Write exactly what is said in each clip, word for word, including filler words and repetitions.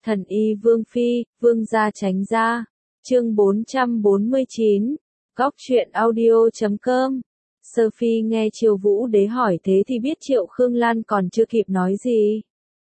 Thần y Vương Phi, Vương gia tránh ra. Chương bốn trăm bốn mươi chín. Góc truyện audio chấm com. Sơ Phi nghe Triệu Vũ Đế hỏi thế thì biết Triệu Khương Lan còn chưa kịp nói gì.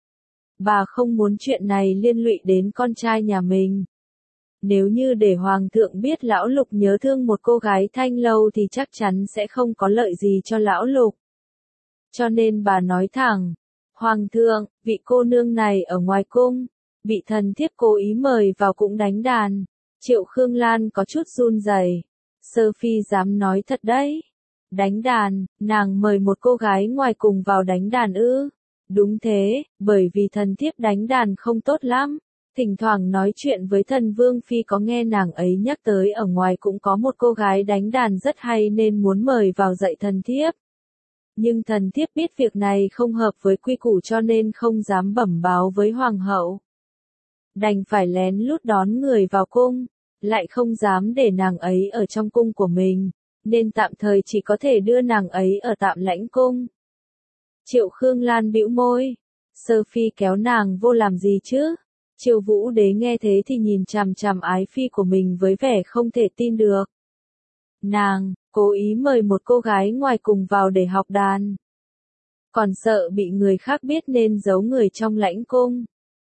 Bà không muốn chuyện này liên lụy đến con trai nhà mình. Nếu như để Hoàng thượng biết Lão Lục nhớ thương một cô gái Thanh Lâu thì chắc chắn sẽ không có lợi gì cho Lão Lục. Cho nên bà nói thẳng, Hoàng thượng, vị cô nương này ở ngoài cung, bị thần thiếp cố ý mời vào cũng đánh đàn. Triệu Khương Lan có chút run rẩy. Sơ Phi dám nói thật đấy. Đánh đàn, nàng mời một cô gái ngoài cùng vào đánh đàn ư? Đúng thế, bởi vì thần thiếp đánh đàn không tốt lắm. Thỉnh thoảng nói chuyện với thần Vương Phi có nghe nàng ấy nhắc tới ở ngoài cũng có một cô gái đánh đàn rất hay nên muốn mời vào dạy thần thiếp. Nhưng thần thiếp biết việc này không hợp với quy củ cho nên không dám bẩm báo với Hoàng hậu. Đành phải lén lút đón người vào cung, lại không dám để nàng ấy ở trong cung của mình, nên tạm thời chỉ có thể đưa nàng ấy ở tạm lãnh cung. Triệu Khương Lan bĩu môi, Sơ Phi kéo nàng vô làm gì chứ? Triệu Vũ Đế nghe thế thì nhìn chằm chằm ái phi của mình với vẻ không thể tin được. Nàng, cố ý mời một cô gái ngoài cùng vào để học đàn. Còn sợ bị người khác biết nên giấu người trong lãnh cung.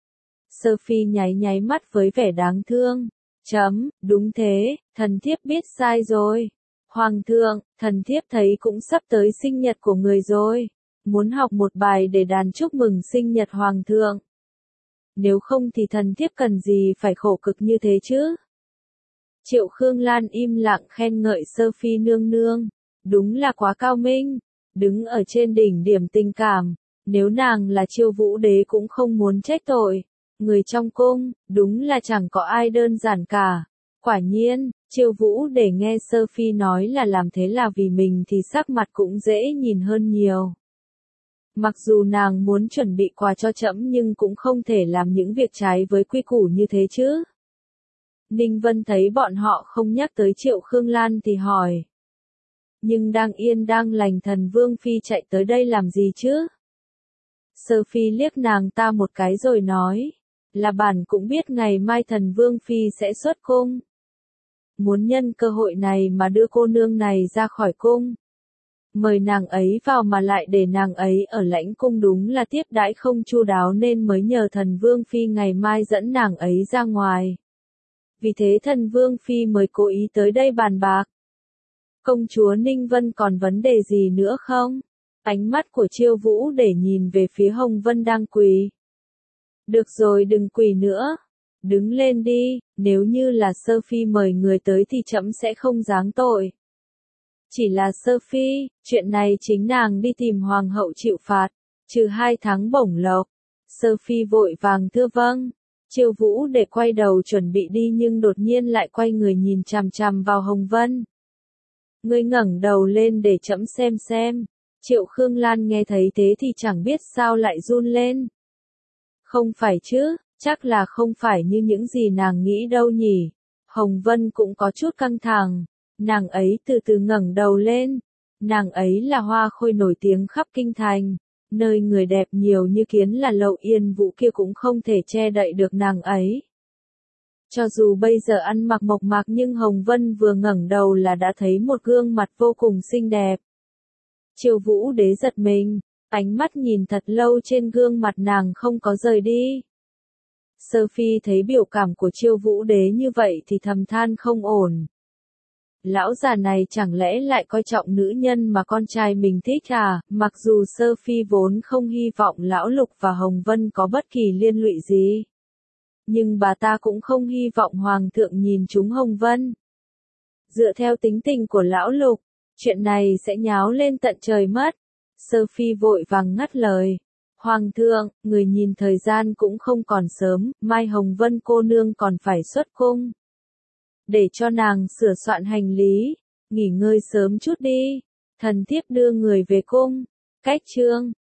Sơ Phi nháy nháy mắt với vẻ đáng thương. Chấm, đúng thế, thần thiếp biết sai rồi. Hoàng thượng, thần thiếp thấy cũng sắp tới sinh nhật của người rồi. Muốn học một bài để đàn chúc mừng sinh nhật Hoàng thượng. Nếu không thì thần thiếp cần gì phải khổ cực như thế chứ? Triệu Khương Lan im lặng khen ngợi Sơ Phi nương nương. Đúng là quá cao minh. Đứng ở trên đỉnh điểm tình cảm. Nếu nàng là Triệu Vũ Đế cũng không muốn trách tội. Người trong cung, đúng là chẳng có ai đơn giản cả. Quả nhiên, Triệu Vũ để nghe Sơ Phi nói là làm thế là vì mình thì sắc mặt cũng dễ nhìn hơn nhiều. Mặc dù nàng muốn chuẩn bị quà cho trẫm nhưng cũng không thể làm những việc trái với quy củ như thế chứ. Ninh Vân thấy bọn họ không nhắc tới Triệu Khương Lan thì hỏi. Nhưng đang yên đang lành thần Vương Phi chạy tới đây làm gì chứ? Sơ Phi liếc nàng ta một cái rồi nói. Là bản cũng biết ngày mai thần Vương Phi sẽ xuất cung. Muốn nhân cơ hội này mà đưa cô nương này ra khỏi cung. Mời nàng ấy vào mà lại để nàng ấy ở lãnh cung đúng là tiếp đãi không chu đáo nên mới nhờ thần Vương Phi ngày mai dẫn nàng ấy ra ngoài. Vì thế thần Vương Phi mới cố ý tới đây bàn bạc. Công chúa Ninh Vân còn vấn đề gì nữa không? Ánh mắt của Triệu Vũ để nhìn về phía Hồng Vân đang quỳ. Được rồi đừng quỳ nữa. Đứng lên đi, nếu như là Sơ Phi mời người tới thì trẫm sẽ không giáng tội. Chỉ là Sơ Phi, chuyện này chính nàng đi tìm Hoàng hậu chịu phạt, trừ hai tháng bổng lộc. Sơ Phi vội vàng thưa vâng. Triệu Vũ để quay đầu chuẩn bị đi nhưng đột nhiên lại quay người nhìn chằm chằm vào Hồng Vân. Ngươi ngẩng đầu lên để trẫm xem xem. Triệu Khương Lan nghe thấy thế thì chẳng biết sao lại run lên. Không phải chứ, chắc là không phải như những gì nàng nghĩ đâu nhỉ. Hồng Vân cũng có chút căng thẳng. Nàng ấy từ từ ngẩng đầu lên. Nàng ấy là hoa khôi nổi tiếng khắp kinh thành. Nơi người đẹp nhiều như kiến là Lậu Yên Vũ kia cũng không thể che đậy được nàng ấy. Cho dù bây giờ ăn mặc mộc mạc nhưng Hồng Vân vừa ngẩng đầu là đã thấy một gương mặt vô cùng xinh đẹp. Triệu Vũ Đế giật mình, ánh mắt nhìn thật lâu trên gương mặt nàng không có rời đi. Sơ Phi thấy biểu cảm của Triệu Vũ Đế như vậy thì thầm than không ổn. Lão già này chẳng lẽ lại coi trọng nữ nhân mà con trai mình thích à? Mặc dù Sơ Phi vốn không hy vọng Lão Lục và Hồng Vân có bất kỳ liên lụy gì. Nhưng bà ta cũng không hy vọng Hoàng thượng nhìn trúng Hồng Vân. Dựa theo tính tình của Lão Lục, chuyện này sẽ nháo lên tận trời mất. Sơ Phi vội vàng ngắt lời. Hoàng thượng, người nhìn thời gian cũng không còn sớm, mai Hồng Vân cô nương còn phải xuất cung. Để cho nàng sửa soạn hành lý, nghỉ ngơi sớm chút đi. Thần thiếp đưa người về cung. Cách chương.